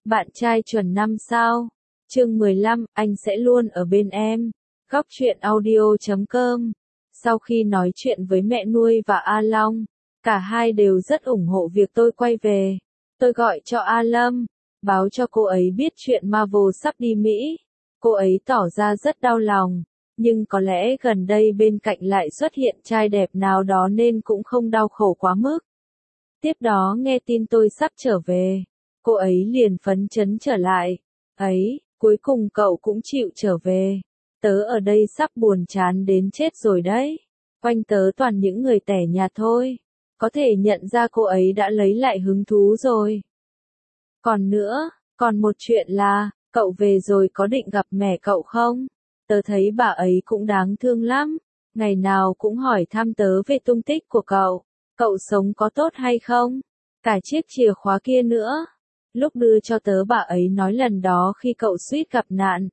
Bạn trai chuẩn 5 sao. Chương 15, anh sẽ luôn ở bên em. Góc truyện audio.com. Sau khi nói chuyện với mẹ nuôi và A Long, cả hai đều rất ủng hộ việc tôi quay về. Tôi gọi cho A Lâm, báo cho cô ấy biết chuyện Marvel sắp đi Mỹ. Cô ấy tỏ ra rất đau lòng, nhưng có lẽ gần đây bên cạnh lại xuất hiện trai đẹp nào đó nên cũng không đau khổ quá mức. Tiếp đó nghe tin tôi sắp trở về, cô ấy liền phấn chấn trở lại. Ấy, cuối cùng cậu cũng chịu trở về. Tớ ở đây sắp buồn chán đến chết rồi đấy. Quanh tớ toàn những người tẻ nhạt thôi. Có thể nhận ra cô ấy đã lấy lại hứng thú rồi. Còn nữa, còn một chuyện là, cậu về rồi có định gặp mẹ cậu không? Tớ thấy bà ấy cũng đáng thương lắm. Ngày nào cũng hỏi thăm tớ về tung tích của cậu. Cậu sống có tốt hay không? Cả chiếc chìa khóa kia nữa. Lúc đưa cho tớ bà ấy nói lần đó khi cậu suýt gặp nạn.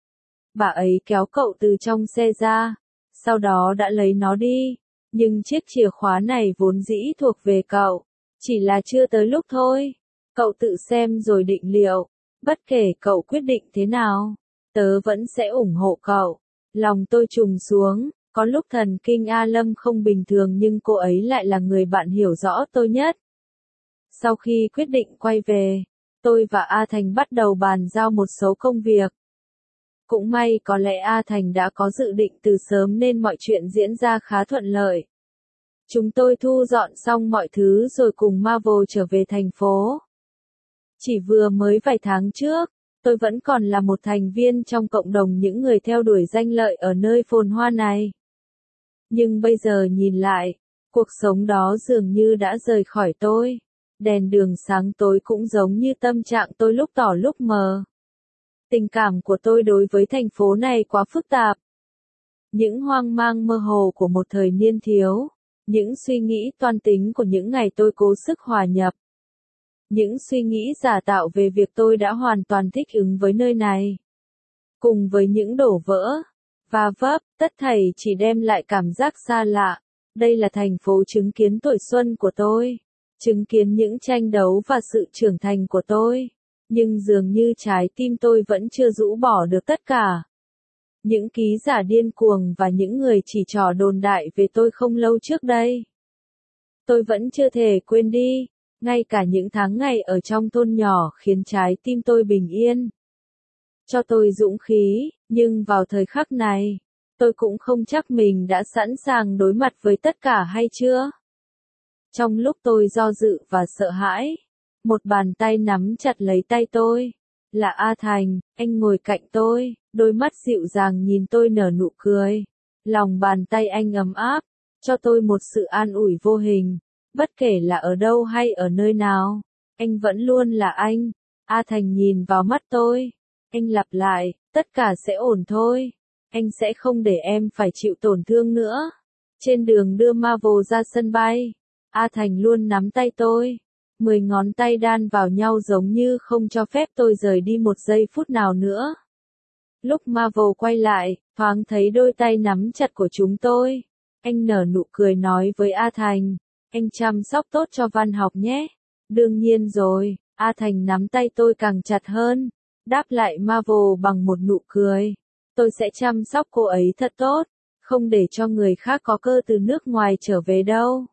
Bà ấy kéo cậu từ trong xe ra, sau đó đã lấy nó đi. Nhưng chiếc chìa khóa này vốn dĩ thuộc về cậu, chỉ là chưa tới lúc thôi. Cậu tự xem rồi định liệu, bất kể cậu quyết định thế nào, tớ vẫn sẽ ủng hộ cậu. Lòng tôi trùng xuống, có lúc thần kinh A Lâm không bình thường nhưng cô ấy lại là người bạn hiểu rõ tôi nhất. Sau khi quyết định quay về, tôi và A Thành bắt đầu bàn giao một số công việc. Cũng may có lẽ A Thành đã có dự định từ sớm nên mọi chuyện diễn ra khá thuận lợi. Chúng tôi thu dọn xong mọi thứ rồi cùng Marvel trở về thành phố. Chỉ vừa mới vài tháng trước, tôi vẫn còn là một thành viên trong cộng đồng những người theo đuổi danh lợi ở nơi phồn hoa này. Nhưng bây giờ nhìn lại, cuộc sống đó dường như đã rời khỏi tôi. Đèn đường sáng tối cũng giống như tâm trạng tôi lúc tỏ lúc mờ. Tình cảm của tôi đối với thành phố này quá phức tạp. Những hoang mang mơ hồ của một thời niên thiếu, những suy nghĩ toan tính của những ngày tôi cố sức hòa nhập. Những suy nghĩ giả tạo về việc tôi đã hoàn toàn thích ứng với nơi này. Cùng với những đổ vỡ và vấp, tất thảy chỉ đem lại cảm giác xa lạ. Đây là thành phố chứng kiến tuổi xuân của tôi, chứng kiến những tranh đấu và sự trưởng thành của tôi. Nhưng dường như trái tim tôi vẫn chưa rũ bỏ được tất cả. Những ký giả điên cuồng và những người chỉ trỏ đồn đại về tôi không lâu trước đây. Tôi vẫn chưa thể quên đi, ngay cả những tháng ngày ở trong thôn nhỏ khiến trái tim tôi bình yên. Cho tôi dũng khí, nhưng vào thời khắc này, tôi cũng không chắc mình đã sẵn sàng đối mặt với tất cả hay chưa. Trong lúc tôi do dự và sợ hãi, một bàn tay nắm chặt lấy tay tôi. Là A Thành, anh ngồi cạnh tôi, đôi mắt dịu dàng nhìn tôi nở nụ cười. Lòng bàn tay anh ấm áp, cho tôi một sự an ủi vô hình. Bất kể là ở đâu hay ở nơi nào, anh vẫn luôn là anh. A Thành nhìn vào mắt tôi. Anh lặp lại, tất cả sẽ ổn thôi. Anh sẽ không để em phải chịu tổn thương nữa. Trên đường đưa Marvel ra sân bay, A Thành luôn nắm tay tôi. 10 ngón tay đan vào nhau giống như không cho phép tôi rời đi một giây phút nào nữa. Lúc Marvel quay lại, thoáng thấy đôi tay nắm chặt của chúng tôi. Anh nở nụ cười nói với A Thành, anh chăm sóc tốt cho Văn Học nhé. Đương nhiên rồi, A Thành nắm tay tôi càng chặt hơn. Đáp lại Marvel bằng một nụ cười. Tôi sẽ chăm sóc cô ấy thật tốt, không để cho người khác có cơ từ nước ngoài trở về đâu.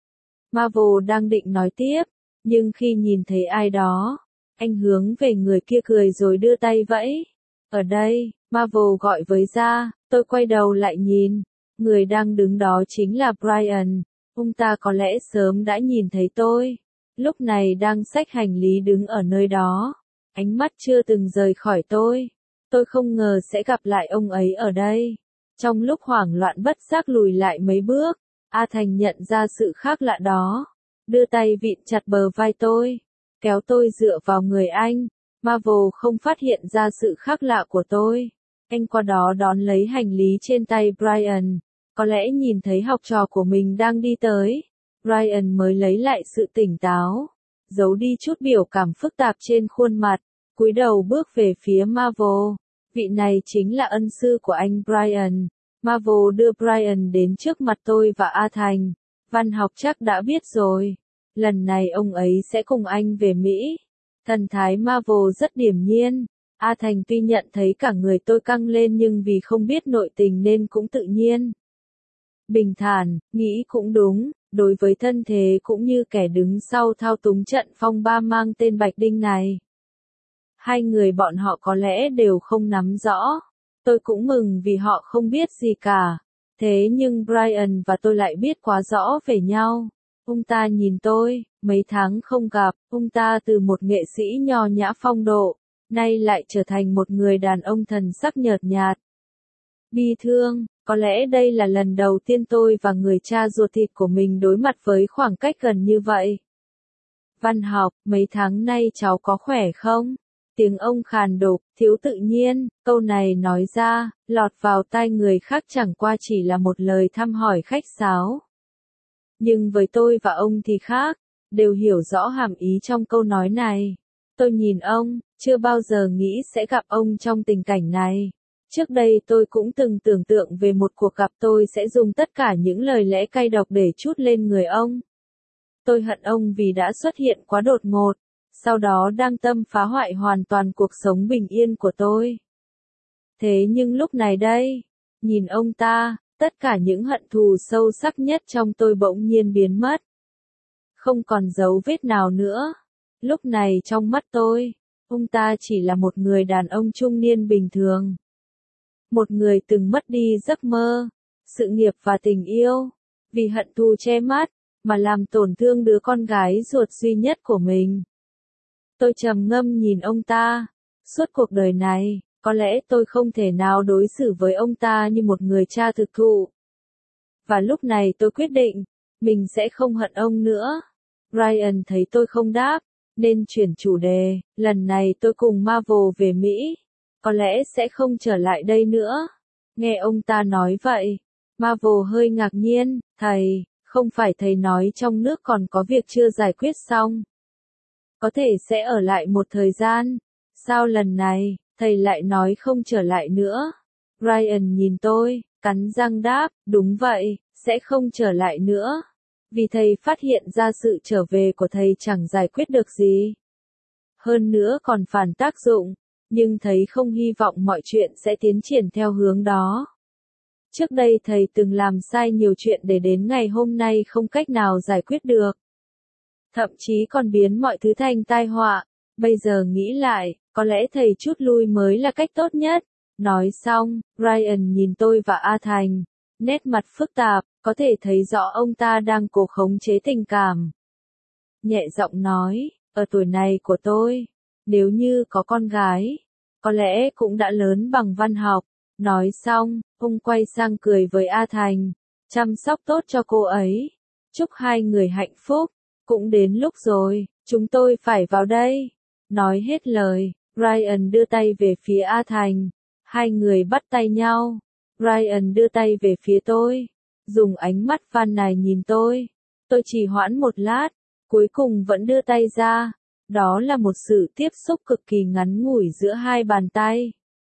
Marvel đang định nói tiếp. Nhưng khi nhìn thấy ai đó, anh hướng về người kia cười rồi đưa tay vẫy. Ở đây, Marvel gọi với ra, tôi quay đầu lại nhìn. Người đang đứng đó chính là Brian. Ông ta có lẽ sớm đã nhìn thấy tôi. Lúc này đang xách hành lý đứng ở nơi đó. Ánh mắt chưa từng rời khỏi tôi. Tôi không ngờ sẽ gặp lại ông ấy ở đây. Trong lúc hoảng loạn bất giác lùi lại mấy bước, A Thành nhận ra sự khác lạ đó. Đưa tay vịn chặt bờ vai tôi, kéo tôi dựa vào người anh. Marvel không phát hiện ra sự khác lạ của tôi. Anh qua đó đón lấy hành lý trên tay Brian. Có lẽ nhìn thấy học trò của mình đang đi tới. Brian mới lấy lại sự tỉnh táo, giấu đi chút biểu cảm phức tạp trên khuôn mặt, cúi đầu bước về phía Marvel. Vị này chính là ân sư của anh Brian. Marvel đưa Brian đến trước mặt tôi và A Thành. Văn Học chắc đã biết rồi. Lần này ông ấy sẽ cùng anh về Mỹ. Thần thái Marvel rất điềm nhiên. A Thành tuy nhận thấy cả người tôi căng lên nhưng vì không biết nội tình nên cũng tự nhiên. Bình thản, nghĩ cũng đúng, đối với thân thế cũng như kẻ đứng sau thao túng trận phong ba mang tên Bạch Đinh này. Hai người bọn họ có lẽ đều không nắm rõ. Tôi cũng mừng vì họ không biết gì cả. Thế nhưng Brian và tôi lại biết quá rõ về nhau. Ông ta nhìn tôi, mấy tháng không gặp, ông ta từ một nghệ sĩ nho nhã phong độ, nay lại trở thành một người đàn ông thần sắc nhợt nhạt. Bi thương, có lẽ đây là lần đầu tiên tôi và người cha ruột thịt của mình đối mặt với khoảng cách gần như vậy. Văn học, mấy tháng nay cháu có khỏe không? Tiếng ông khàn đục, thiếu tự nhiên, câu này nói ra, lọt vào tai người khác chẳng qua chỉ là một lời thăm hỏi khách sáo. Nhưng với tôi và ông thì khác, đều hiểu rõ hàm ý trong câu nói này. Tôi nhìn ông, chưa bao giờ nghĩ sẽ gặp ông trong tình cảnh này. Trước đây tôi cũng từng tưởng tượng về một cuộc gặp tôi sẽ dùng tất cả những lời lẽ cay độc để trút lên người ông. Tôi hận ông vì đã xuất hiện quá đột ngột, sau đó đang tâm phá hoại hoàn toàn cuộc sống bình yên của tôi. Thế nhưng lúc này đây, nhìn ông ta, tất cả những hận thù sâu sắc nhất trong tôi bỗng nhiên biến mất. Không còn dấu vết nào nữa. Lúc này trong mắt tôi, ông ta chỉ là một người đàn ông trung niên bình thường. Một người từng mất đi giấc mơ, sự nghiệp và tình yêu, vì hận thù che mắt, mà làm tổn thương đứa con gái ruột duy nhất của mình. Tôi trầm ngâm nhìn ông ta. Suốt cuộc đời này, có lẽ tôi không thể nào đối xử với ông ta như một người cha thực thụ. Và lúc này tôi quyết định, mình sẽ không hận ông nữa. Ryan thấy tôi không đáp, nên chuyển chủ đề, lần này tôi cùng Marvel về Mỹ. Có lẽ sẽ không trở lại đây nữa. Nghe ông ta nói vậy, Marvel hơi ngạc nhiên, thầy, không phải thầy nói trong nước còn có việc chưa giải quyết xong. Có thể sẽ ở lại một thời gian. Sao lần này, thầy lại nói không trở lại nữa? Ryan nhìn tôi, cắn răng đáp, đúng vậy, sẽ không trở lại nữa. Vì thầy phát hiện ra sự trở về của thầy chẳng giải quyết được gì. Hơn nữa còn phản tác dụng, nhưng thầy không hy vọng mọi chuyện sẽ tiến triển theo hướng đó. Trước đây thầy từng làm sai nhiều chuyện để đến ngày hôm nay không cách nào giải quyết được. Thậm chí còn biến mọi thứ thành tai họa. Bây giờ nghĩ lại, có lẽ thầy chút lui mới là cách tốt nhất. Nói xong, Ryan nhìn tôi và A Thành. Nét mặt phức tạp, có thể thấy rõ ông ta đang cố khống chế tình cảm. Nhẹ giọng nói, ở tuổi này của tôi, nếu như có con gái, có lẽ cũng đã lớn bằng văn học. Nói xong, ông quay sang cười với A Thành. Chăm sóc tốt cho cô ấy. Chúc hai người hạnh phúc. Cũng đến lúc rồi, chúng tôi phải vào đây. Nói hết lời, Ryan đưa tay về phía A Thành. Hai người bắt tay nhau. Ryan đưa tay về phía tôi. Dùng ánh mắt van nài nhìn tôi. Tôi chỉ hoãn một lát, cuối cùng vẫn đưa tay ra. Đó là một sự tiếp xúc cực kỳ ngắn ngủi giữa hai bàn tay.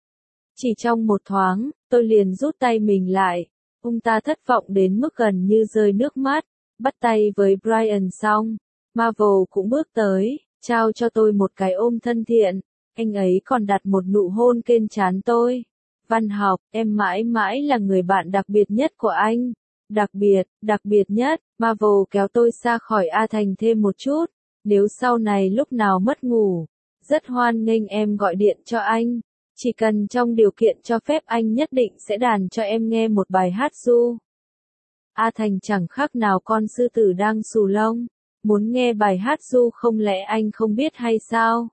Chỉ trong một thoáng, tôi liền rút tay mình lại. Ông ta thất vọng đến mức gần như rơi nước mắt. Bắt tay với Brian xong, Marvel cũng bước tới, trao cho tôi một cái ôm thân thiện. Anh ấy còn đặt một nụ hôn trên trán tôi. Văn học, em mãi mãi là người bạn đặc biệt nhất của anh. Đặc biệt nhất, Marvel kéo tôi xa khỏi A Thành thêm một chút. Nếu sau này lúc nào mất ngủ, rất hoan nghênh em gọi điện cho anh. Chỉ cần trong điều kiện cho phép anh nhất định sẽ đàn cho em nghe một bài hát ru. A Thành chẳng khác nào con sư tử đang xù lông. Muốn nghe bài hát ru không lẽ anh không biết hay sao?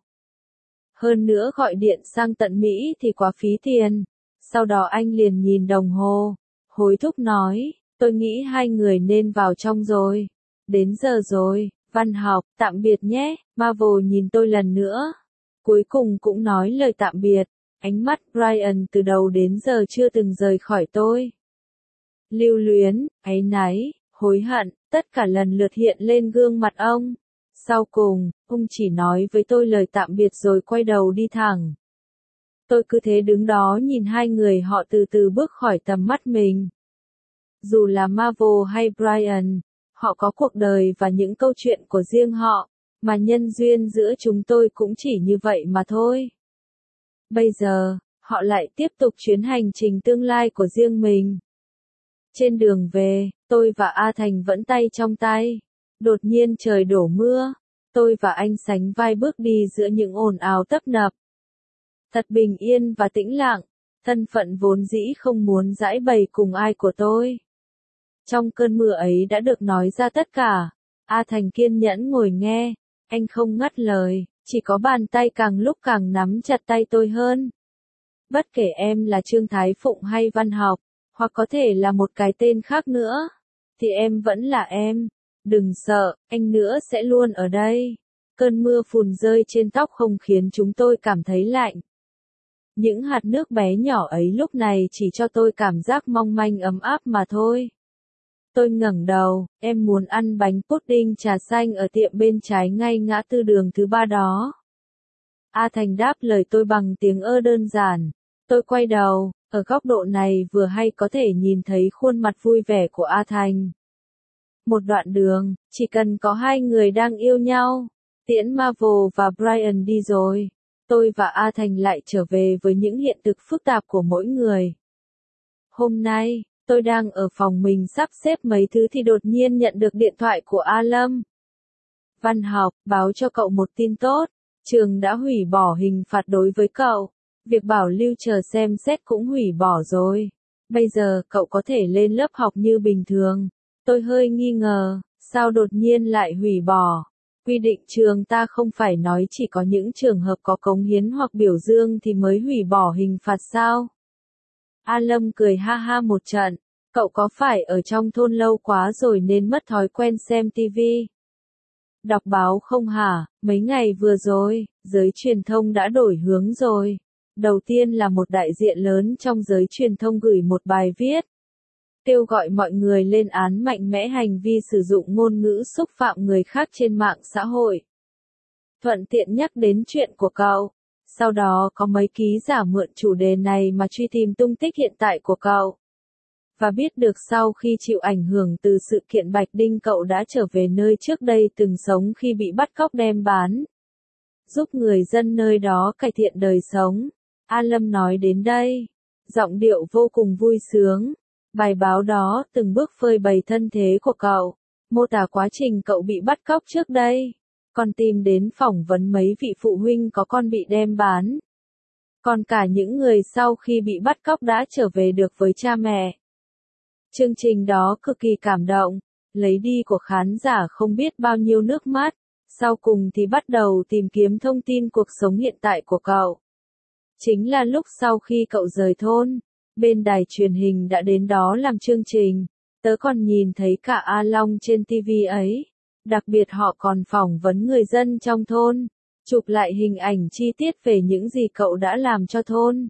Hơn nữa gọi điện sang tận Mỹ thì quá phí tiền. Sau đó anh liền nhìn đồng hồ, hối thúc nói, tôi nghĩ hai người nên vào trong rồi. Đến giờ rồi, văn học, tạm biệt nhé. Marvel nhìn tôi lần nữa. Cuối cùng cũng nói lời tạm biệt. Ánh mắt Brian từ đầu đến giờ chưa từng rời khỏi tôi. Lưu luyến, áy náy, hối hận, tất cả lần lượt hiện lên gương mặt ông. Sau cùng, ông chỉ nói với tôi lời tạm biệt rồi quay đầu đi thẳng. Tôi cứ thế đứng đó nhìn hai người họ từ từ bước khỏi tầm mắt mình. Dù là Marvel hay Brian, họ có cuộc đời và những câu chuyện của riêng họ. mà nhân duyên giữa chúng tôi cũng chỉ như vậy mà thôi. Bây giờ, họ lại tiếp tục chuyến hành trình tương lai của riêng mình. Trên đường về, tôi và A Thành vẫn tay trong tay. Đột nhiên trời đổ mưa. Tôi và anh sánh vai bước đi giữa những ồn ào tấp nập. Thật bình yên và tĩnh lặng. Thân phận vốn dĩ không muốn giãi bày cùng ai của tôi. Trong cơn mưa ấy đã được nói ra tất cả. A Thành kiên nhẫn ngồi nghe. Anh không ngắt lời, chỉ có bàn tay càng lúc càng nắm chặt tay tôi hơn. Bất kể em là Trương Thái Phụng hay Văn Học, hoặc có thể là một cái tên khác nữa, thì em vẫn là em. Đừng sợ, anh nữa sẽ luôn ở đây. Cơn mưa phùn rơi trên tóc không khiến chúng tôi cảm thấy lạnh. Những hạt nước bé nhỏ ấy lúc này chỉ cho tôi cảm giác mong manh ấm áp mà thôi. Tôi ngẩng đầu, em muốn ăn bánh pudding trà xanh ở tiệm bên trái ngay ngã tư đường thứ 3 đó. A Thành đáp lời tôi bằng tiếng ơ đơn giản. Tôi quay đầu, ở góc độ này vừa hay có thể nhìn thấy khuôn mặt vui vẻ của A Thành. Một đoạn đường, chỉ cần có hai người đang yêu nhau. Tiễn Marvel và Brian đi rồi. Tôi và A Thành lại trở về với những hiện thực phức tạp của mỗi người. Hôm nay, tôi đang ở phòng mình sắp xếp mấy thứ thì đột nhiên nhận được điện thoại của A Lâm. Văn Học, báo cho cậu một tin tốt. Trường đã hủy bỏ hình phạt đối với cậu. Việc bảo lưu chờ xem xét cũng hủy bỏ rồi. Bây giờ cậu có thể lên lớp học như bình thường. Tôi hơi nghi ngờ, sao đột nhiên lại hủy bỏ? Quy định trường ta không phải nói chỉ có những trường hợp có cống hiến hoặc biểu dương thì mới hủy bỏ hình phạt sao? A Lâm cười ha ha một trận. Cậu có phải ở trong thôn lâu quá rồi nên mất thói quen xem tivi? Đọc báo không hả? Mấy ngày vừa rồi, giới truyền thông đã đổi hướng rồi. Đầu tiên là một đại diện lớn trong giới truyền thông gửi một bài viết. Kêu gọi mọi người lên án mạnh mẽ hành vi sử dụng ngôn ngữ xúc phạm người khác trên mạng xã hội. Thuận tiện nhắc đến chuyện của cậu. Sau đó có mấy ký giả mượn chủ đề này mà truy tìm tung tích hiện tại của cậu. Và biết được sau khi chịu ảnh hưởng từ sự kiện Bạch Đinh cậu đã trở về nơi trước đây từng sống khi bị bắt cóc đem bán. Giúp người dân nơi đó cải thiện đời sống. A Lâm nói đến đây. Giọng điệu vô cùng vui sướng. Bài báo đó từng bước phơi bày thân thế của cậu. Mô tả quá trình cậu bị bắt cóc trước đây. Còn tìm đến phỏng vấn mấy vị phụ huynh có con bị đem bán. Còn cả những người sau khi bị bắt cóc đã trở về được với cha mẹ. Chương trình đó cực kỳ cảm động, lấy đi của khán giả không biết bao nhiêu nước mắt, sau cùng thì bắt đầu tìm kiếm thông tin cuộc sống hiện tại của cậu. Chính là lúc sau khi cậu rời thôn, bên đài truyền hình đã đến đó làm chương trình, tớ còn nhìn thấy cả A Long trên TV ấy, đặc biệt họ còn phỏng vấn người dân trong thôn, chụp lại hình ảnh chi tiết về những gì cậu đã làm cho thôn.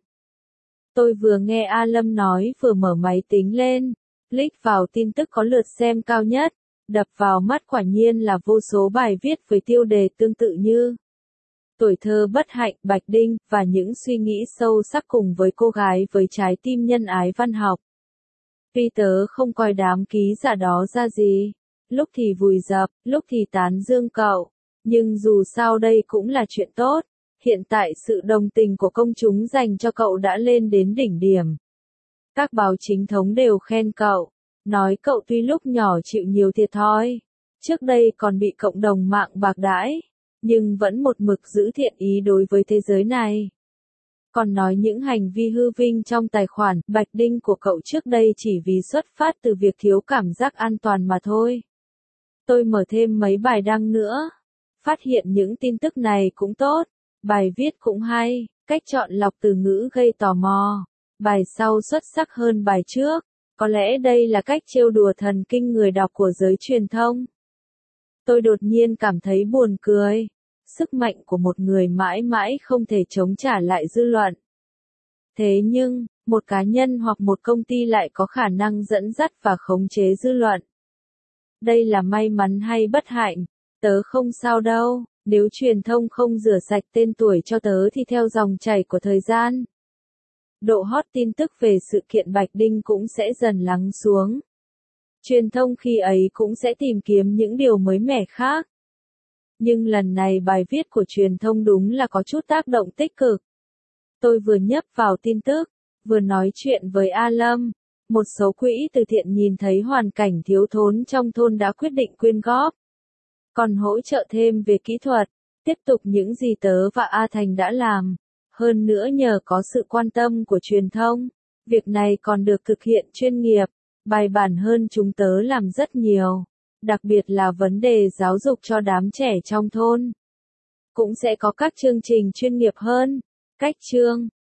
Tôi vừa nghe A Lâm nói vừa mở máy tính lên. Click vào tin tức có lượt xem cao nhất, đập vào mắt quả nhiên là vô số bài viết với tiêu đề tương tự như Tuổi thơ bất hạnh Bạch Đinh và những suy nghĩ sâu sắc cùng với cô gái với trái tim nhân ái Văn Học. Tuy tớ không coi đám ký giả đó ra gì, lúc thì vùi dập, lúc thì tán dương cậu, nhưng dù sao đây cũng là chuyện tốt, hiện tại sự đồng tình của công chúng dành cho cậu đã lên đến đỉnh điểm. Các báo chính thống đều khen cậu, nói cậu tuy lúc nhỏ chịu nhiều thiệt thòi, trước đây còn bị cộng đồng mạng bạc đãi, nhưng vẫn một mực giữ thiện ý đối với thế giới này. Còn nói những hành vi hư vinh trong tài khoản Bạch Đinh của cậu trước đây chỉ vì xuất phát từ việc thiếu cảm giác an toàn mà thôi. Tôi mở thêm mấy bài đăng nữa, phát hiện những tin tức này cũng tốt, bài viết cũng hay, cách chọn lọc từ ngữ gây tò mò. Bài sau xuất sắc hơn bài trước, có lẽ đây là cách trêu đùa thần kinh người đọc của giới truyền thông. Tôi đột nhiên cảm thấy buồn cười, sức mạnh của một người mãi mãi không thể chống trả lại dư luận. Thế nhưng, một cá nhân hoặc một công ty lại có khả năng dẫn dắt và khống chế dư luận. Đây là may mắn hay bất hạnh, tớ không sao đâu, nếu truyền thông không rửa sạch tên tuổi cho tớ thì theo dòng chảy của thời gian. Độ hot tin tức về sự kiện Bạch Đinh cũng sẽ dần lắng xuống. Truyền thông khi ấy cũng sẽ tìm kiếm những điều mới mẻ khác. Nhưng lần này bài viết của truyền thông đúng là có chút tác động tích cực. Tôi vừa nhấp vào tin tức, vừa nói chuyện với A Lâm. Một số quỹ từ thiện nhìn thấy hoàn cảnh thiếu thốn trong thôn đã quyết định quyên góp. Còn hỗ trợ thêm về kỹ thuật, tiếp tục những gì tớ và A Thành đã làm. Hơn nữa nhờ có sự quan tâm của truyền thông, việc này còn được thực hiện chuyên nghiệp, bài bản hơn chúng tớ làm rất nhiều. Đặc biệt là vấn đề giáo dục cho đám trẻ trong thôn. Cũng sẽ có các chương trình chuyên nghiệp hơn. Cách chương